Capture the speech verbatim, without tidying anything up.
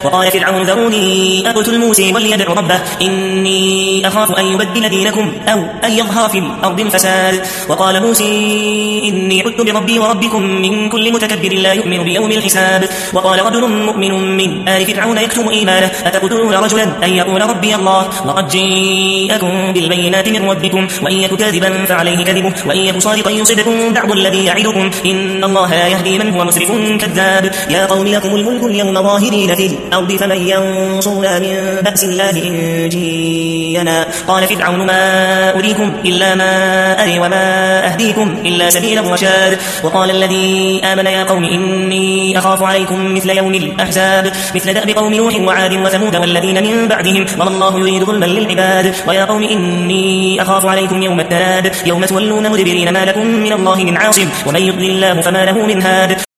وقال فرعون ذروني أقتل موسى وليدع ربه إني أخاف أن يبدل دينكم أو أن يظهر في الأرض الفساد. وقال موسى إني عدت بربي وربكم من كل متكبر لا يؤمن بيوم الحساب. وقال رجل مؤمن من آل فرعون يكتم إيمانه أتقتلون رجلا أن يقول ربي الله وقد جاءكم بالبينات من ربكم وإن يك كاذبا فعليه كذبه وإن يك صادقا يصدكم بعض الذي يعدكم إن الله لا يهدي من هو مسرف كذاب. يا قوم لكم الملك اليوم ظاهرين في الأرض فمن ينصرنا من بأس الله إن جينا. قال فرعون ما أريكم إلا ما أري وما أهديكم إلا سبيل الرشاد. وقال الذي آمن يا قوم إني أخاف عليكم مثل يوم الأحزاب مثل دأب قوم نوح وعاد وثمود والذين من بعدهم وما الله يريد ظلما للعباد. ويا قوم إني أخاف عليكم يوم التناد يوم تولون مدبرين ما لكم من الله من عاصم ومن يضلل الله فما له من هاد.